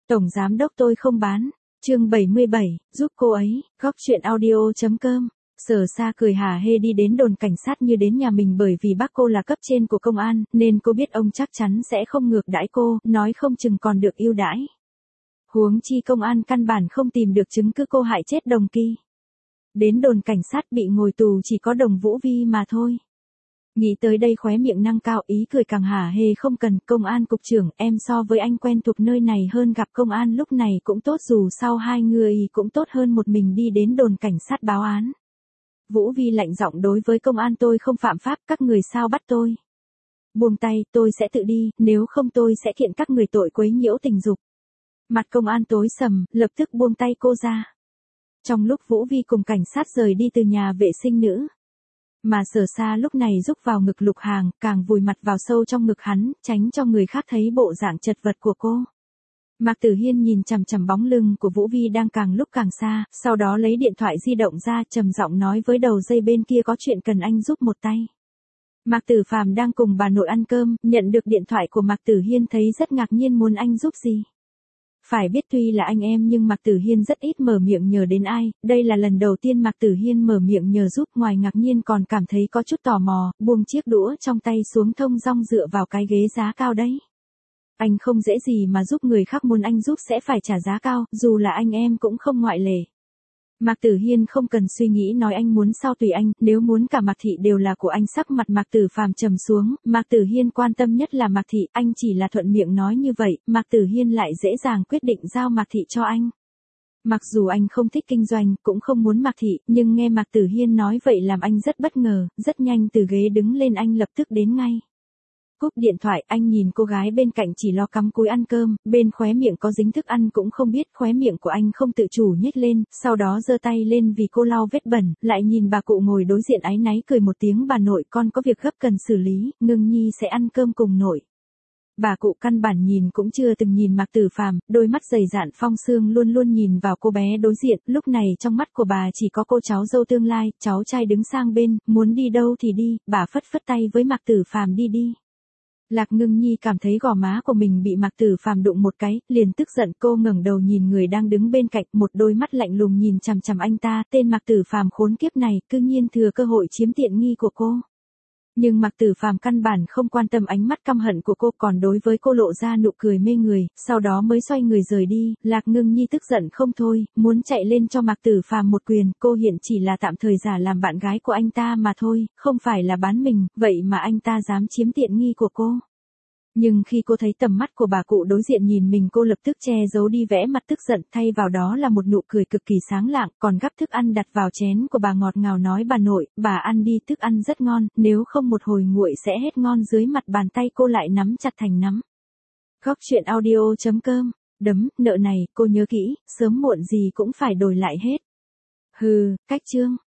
Tổng giám đốc tôi không bán. Chương 77, giúp cô ấy. Góc chuyện audio.com. Sở Sa cười hả hê đi đến đồn cảnh sát như đến nhà mình, bởi vì bác cô là cấp trên của công an, nên cô biết ông chắc chắn sẽ không ngược đãi cô, nói không chừng còn được ưu đãi. Huống chi công an căn bản không tìm được chứng cứ cô hại chết Đồng Kỳ. Đến đồn cảnh sát bị ngồi tù chỉ có Đồng Vũ Vi mà thôi. Nghĩ tới đây khóe miệng nâng cao, ý cười càng hả hê. Không cần, công an cục trưởng, em so với anh quen thuộc nơi này hơn, gặp công an lúc này cũng tốt, dù sau hai người cũng tốt hơn một mình đi đến đồn cảnh sát báo án. Vũ Vi lạnh giọng đối với công an, tôi không phạm pháp, các người sao bắt tôi? Buông tay, tôi sẽ tự đi, nếu không tôi sẽ kiện các người tội quấy nhiễu tình dục. Mặt công an tối sầm, lập tức buông tay cô ra. Trong lúc Vũ Vi cùng cảnh sát rời đi từ nhà vệ sinh nữ, mà Sở Sa lúc này rúc vào ngực Lục Hàng, càng vùi mặt vào sâu trong ngực hắn, tránh cho người khác thấy bộ dạng chật vật của cô. Mạc Tử Hiên nhìn chằm chằm bóng lưng của Vũ Vi đang càng lúc càng xa, sau đó lấy điện thoại di động ra, trầm giọng nói với đầu dây bên kia, có chuyện cần anh giúp một tay. Mạc Tử Phàm đang cùng bà nội ăn cơm, nhận được điện thoại của Mạc Tử Hiên thấy rất ngạc nhiên, muốn anh giúp gì? Phải biết tuy là anh em nhưng Mạc Tử Hiên rất ít mở miệng nhờ đến ai, đây là lần đầu tiên Mạc Tử Hiên mở miệng nhờ giúp, ngoài ngạc nhiên còn cảm thấy có chút tò mò, buông chiếc đũa trong tay xuống, thông dong dựa vào cái ghế giá cao đấy. Anh không dễ gì mà giúp người khác, muốn anh giúp sẽ phải trả giá cao, dù là anh em cũng không ngoại lệ. Mạc Tử Hiên không cần suy nghĩ nói, anh muốn sao tùy anh, nếu muốn cả Mạc Thị đều là của anh. Sắc mặt Mạc Tử Phàm trầm xuống, Mạc Tử Hiên quan tâm nhất là Mạc Thị, anh chỉ là thuận miệng nói như vậy, Mạc Tử Hiên lại dễ dàng quyết định giao Mạc Thị cho anh. Mặc dù anh không thích kinh doanh, cũng không muốn Mạc Thị, nhưng nghe Mạc Tử Hiên nói vậy làm anh rất bất ngờ, rất nhanh từ ghế đứng lên, anh lập tức đến ngay. Cúp điện thoại, anh nhìn cô gái bên cạnh chỉ lo cắm cúi ăn cơm, bên khóe miệng có dính thức ăn cũng không biết, khóe miệng của anh không tự chủ nhếch lên, sau đó giơ tay lên vì cô lau vết bẩn, lại nhìn bà cụ ngồi đối diện áy náy cười một tiếng, bà nội con có việc gấp cần xử lý, Ngưng Nhi sẽ ăn cơm cùng nội. Bà cụ căn bản nhìn cũng chưa từng nhìn Mạc Tử Phàm, đôi mắt dày dạn phong sương luôn luôn nhìn vào cô bé đối diện, lúc này trong mắt của bà chỉ có cô cháu dâu tương lai, cháu trai đứng sang bên, muốn đi đâu thì đi, bà phất phất tay với Mạc Tử Phàm đi đi. Lạc Ngưng Nhi cảm thấy gò má của mình bị Mạc Tử Phàm đụng một cái, liền tức giận, cô ngẩng đầu nhìn người đang đứng bên cạnh, một đôi mắt lạnh lùng nhìn chằm chằm anh ta, tên Mạc Tử Phàm khốn kiếp này, cư nhiên thừa cơ hội chiếm tiện nghi của cô. Nhưng Mạc Tử Phàm căn bản không quan tâm ánh mắt căm hận của cô, còn đối với cô lộ ra nụ cười mê người, sau đó mới xoay người rời đi. Lạc Ngưng Nhi tức giận không thôi, muốn chạy lên cho Mạc Tử Phàm một quyền, cô hiện chỉ là tạm thời giả làm bạn gái của anh ta mà thôi, không phải là bán mình, vậy mà anh ta dám chiếm tiện nghi của cô. Nhưng khi cô thấy tầm mắt của bà cụ đối diện nhìn mình, cô lập tức che giấu đi vẻ mặt tức giận, thay vào đó là một nụ cười cực kỳ sáng lạng, còn gắp thức ăn đặt vào chén của bà, ngọt ngào nói, bà nội, bà ăn đi, thức ăn rất ngon, nếu không một hồi nguội sẽ hết ngon. Dưới mặt bàn tay cô lại nắm chặt thành nắm. Góc chuyện audio.com. Đấm, nợ này, cô nhớ kỹ, sớm muộn gì cũng phải đổi lại hết. Hừ, cách chương.